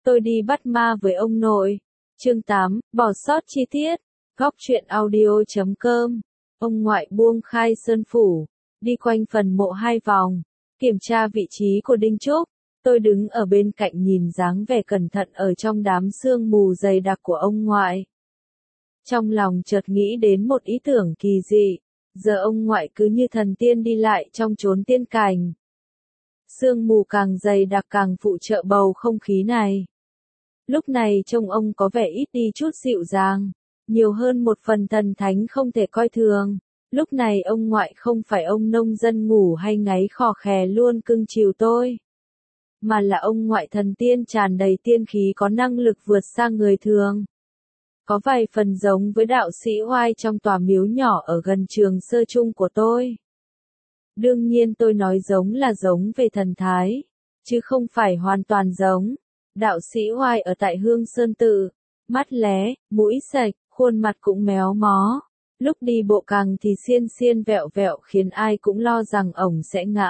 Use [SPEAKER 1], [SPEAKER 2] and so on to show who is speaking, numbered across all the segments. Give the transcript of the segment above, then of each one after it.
[SPEAKER 1] Tôi đi bắt ma với ông nội. Chương 8, bỏ sót chi tiết. Góc truyện audio.com. Ông ngoại buông khai sơn phủ, đi quanh phần mộ 2 vòng, kiểm tra vị trí của Đinh Trúc. Tôi đứng ở bên cạnh nhìn dáng vẻ cẩn thận ở trong đám sương mù dày đặc của ông ngoại. Trong lòng chợt nghĩ đến một ý tưởng kỳ dị, giờ ông ngoại cứ như thần tiên đi lại trong chốn tiên cảnh. Sương mù càng dày đặc càng phụ trợ bầu không khí này. Lúc này trông ông có vẻ ít đi chút dịu dàng, nhiều hơn một phần thần thánh không thể coi thường. Lúc này ông ngoại không phải ông nông dân ngủ hay ngáy khò khè luôn cưng chiều tôi, mà là ông ngoại thần tiên tràn đầy tiên khí có năng lực vượt xa người thường. Có vài phần giống với đạo sĩ Oai trong tòa miếu nhỏ ở gần trường sơ chung của tôi. Đương nhiên tôi nói giống là giống về thần thái, chứ không phải hoàn toàn giống. Đạo sĩ Oai ở tại Hương Sơn Tự, mắt lé, mũi sạch, khuôn mặt cũng méo mó. Lúc đi bộ càng thì xiên xiên vẹo vẹo khiến ai cũng lo rằng ổng sẽ ngã.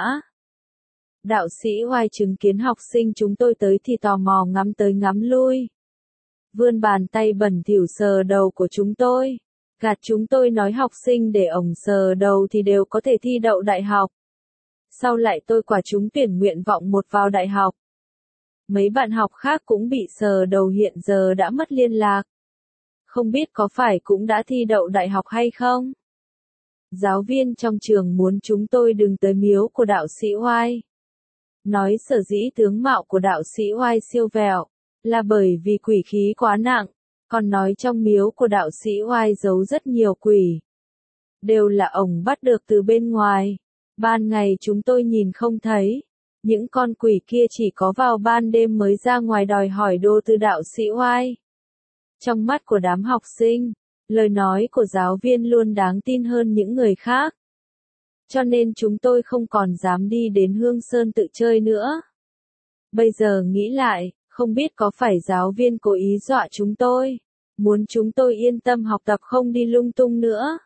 [SPEAKER 1] Đạo sĩ Oai chứng kiến học sinh chúng tôi tới thì tò mò ngắm tới ngắm lui. Vươn bàn tay bẩn thỉu sờ đầu của chúng tôi. Gạt chúng tôi nói học sinh để ổng sờ đầu thì đều có thể thi đậu đại học. Sau lại tôi quả trúng tuyển nguyện vọng 1 vào đại học. Mấy bạn học khác cũng bị sờ đầu hiện giờ đã mất liên lạc. Không biết có phải cũng đã thi đậu đại học hay không? Giáo viên trong trường muốn chúng tôi đừng tới miếu của đạo sĩ Oai. Nói sở dĩ tướng mạo của đạo sĩ Oai siêu vẹo, là bởi vì quỷ khí quá nặng, còn nói trong miếu của đạo sĩ Oai giấu rất nhiều quỷ. Đều là ổng bắt được từ bên ngoài. Ban ngày chúng tôi nhìn không thấy. Những con quỷ kia chỉ có vào ban đêm mới ra ngoài đòi hỏi đồ từ đạo sĩ Oai. Trong mắt của đám học sinh, lời nói của giáo viên luôn đáng tin hơn những người khác. Cho nên chúng tôi không còn dám đi đến Hương Sơn Tự chơi nữa. Bây giờ nghĩ lại, không biết có phải giáo viên cố ý dọa chúng tôi, muốn chúng tôi yên tâm học tập không đi lung tung nữa.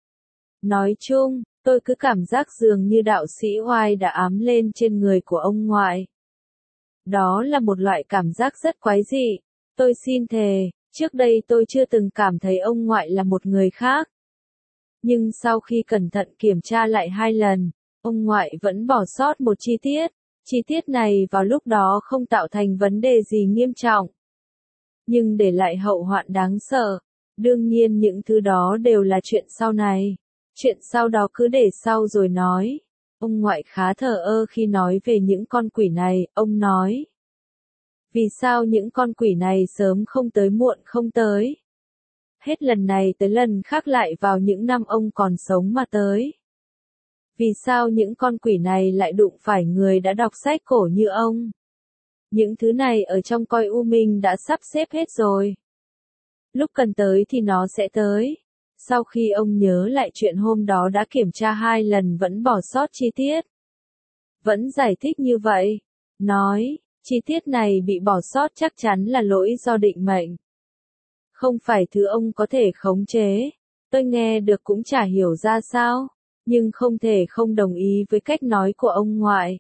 [SPEAKER 1] Nói chung, tôi cứ cảm giác dường như đạo sĩ Oai đã ám lên trên người của ông ngoại. Đó là một loại cảm giác rất quái dị. Tôi xin thề, trước đây tôi chưa từng cảm thấy ông ngoại là một người khác. Nhưng sau khi cẩn thận kiểm tra lại 2 lần, ông ngoại vẫn bỏ sót một chi tiết. Chi tiết này vào lúc đó không tạo thành vấn đề gì nghiêm trọng, nhưng để lại hậu hoạn đáng sợ. Đương nhiên những thứ đó đều là chuyện sau này. Chuyện sau đó cứ để sau rồi nói. Ông ngoại khá thờ ơ khi nói về những con quỷ này, ông nói. Vì sao những con quỷ này sớm không tới muộn không tới? Hết lần này tới lần khác lại vào những năm ông còn sống mà tới. Vì sao những con quỷ này lại đụng phải người đã đọc sách cổ như ông? Những thứ này ở trong coi u minh đã sắp xếp hết rồi. Lúc cần tới thì nó sẽ tới. Sau khi ông nhớ lại chuyện hôm đó đã kiểm tra 2 lần vẫn bỏ sót chi tiết. Vẫn giải thích như vậy. Nói, chi tiết này bị bỏ sót chắc chắn là lỗi do định mệnh. Không phải thứ ông có thể khống chế. Tôi nghe được cũng chả hiểu ra sao, nhưng không thể không đồng ý với cách nói của ông ngoại.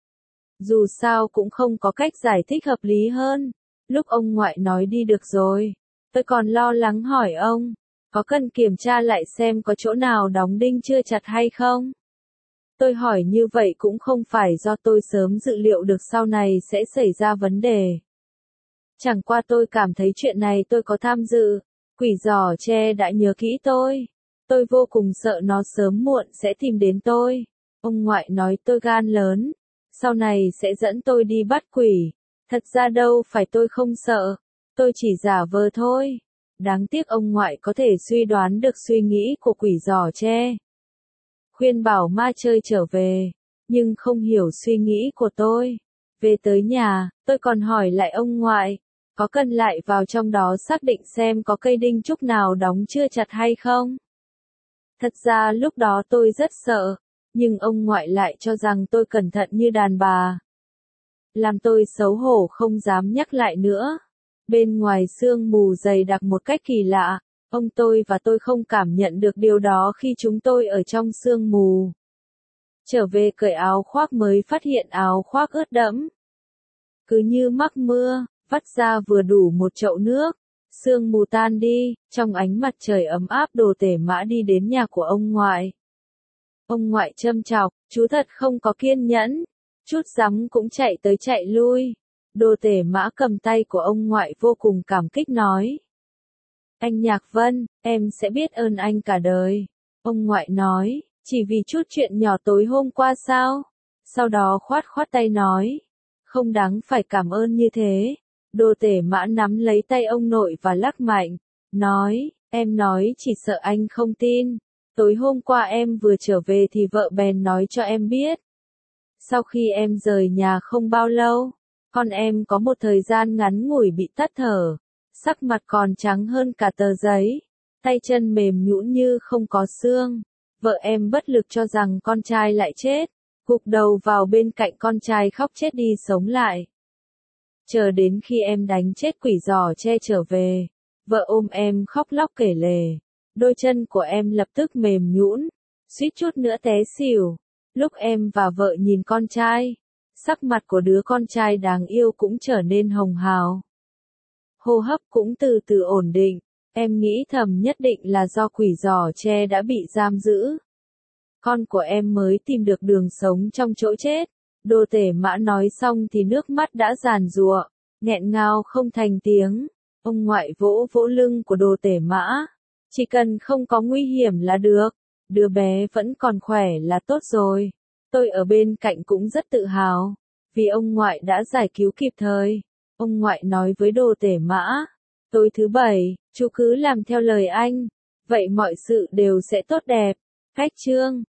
[SPEAKER 1] Dù sao cũng không có cách giải thích hợp lý hơn. Lúc ông ngoại nói đi được rồi, tôi còn lo lắng hỏi ông, có cần kiểm tra lại xem có chỗ nào đóng đinh chưa chặt hay không? Tôi hỏi như vậy cũng không phải do tôi sớm dự liệu được sau này sẽ xảy ra vấn đề. Chẳng qua tôi cảm thấy chuyện này tôi có tham dự. Quỷ giỏ tre đã nhớ kỹ tôi. Tôi vô cùng sợ nó sớm muộn sẽ tìm đến tôi. Ông ngoại nói tôi gan lớn. Sau này sẽ dẫn tôi đi bắt quỷ. Thật ra đâu phải tôi không sợ. Tôi chỉ giả vờ thôi. Đáng tiếc ông ngoại có thể suy đoán được suy nghĩ của quỷ giỏ tre. Khuyên bảo ma chơi trở về. Nhưng không hiểu suy nghĩ của tôi. Về tới nhà, tôi còn hỏi lại ông ngoại. Có cần lại vào trong đó xác định xem có cây đinh trúc nào đóng chưa chặt hay không? Thật ra lúc đó tôi rất sợ, nhưng ông ngoại lại cho rằng tôi cẩn thận như đàn bà. Làm tôi xấu hổ không dám nhắc lại nữa. Bên ngoài sương mù dày đặc một cách kỳ lạ, ông tôi và tôi không cảm nhận được điều đó khi chúng tôi ở trong sương mù. Trở về cởi áo khoác mới phát hiện áo khoác ướt đẫm. Cứ như mắc mưa, vắt ra vừa đủ một chậu nước. Sương mù tan đi, trong ánh mặt trời ấm áp Đồ Tể Mã đi đến nhà của ông ngoại. Ông ngoại châm chọc, chú thật không có kiên nhẫn, chút rắm cũng chạy tới chạy lui. Đồ Tể Mã cầm tay của ông ngoại vô cùng cảm kích nói. Anh Nhạc Vân, em sẽ biết ơn anh cả đời. Ông ngoại nói, chỉ vì chút chuyện nhỏ tối hôm qua sao? Sau đó khoát khoát tay nói, không đáng phải cảm ơn như thế. Đồ Tể Mã nắm lấy tay ông nội và lắc mạnh, nói, em nói chỉ sợ anh không tin. Tối hôm qua em vừa trở về thì vợ bèn nói cho em biết. Sau khi em rời nhà không bao lâu, con em có một thời gian ngắn ngủi bị tắt thở, sắc mặt còn trắng hơn cả tờ giấy, tay chân mềm nhũn như không có xương. Vợ em bất lực cho rằng con trai lại chết, gục đầu vào bên cạnh con trai khóc chết đi sống lại. Chờ đến khi em đánh chết quỷ giò tre trở về, vợ ôm em khóc lóc kể lể. Đôi chân của em lập tức mềm nhũn, suýt chút nữa té xỉu. Lúc em và vợ nhìn con trai, sắc mặt của đứa con trai đáng yêu cũng trở nên hồng hào. Hô hấp cũng từ từ ổn định, em nghĩ thầm nhất định là do quỷ giò tre đã bị giam giữ. Con của em mới tìm được đường sống trong chỗ chết. Đồ Tể Mã nói xong thì nước mắt đã giàn giụa, nghẹn ngào không thành tiếng. Ông ngoại vỗ vỗ lưng của Đồ Tể Mã. Chỉ cần không có nguy hiểm là được, đứa bé vẫn còn khỏe là tốt rồi. Tôi ở bên cạnh cũng rất tự hào, vì ông ngoại đã giải cứu kịp thời. Ông ngoại nói với Đồ Tể Mã, tối thứ bảy, chú cứ làm theo lời anh, vậy mọi sự đều sẽ tốt đẹp. Khách chương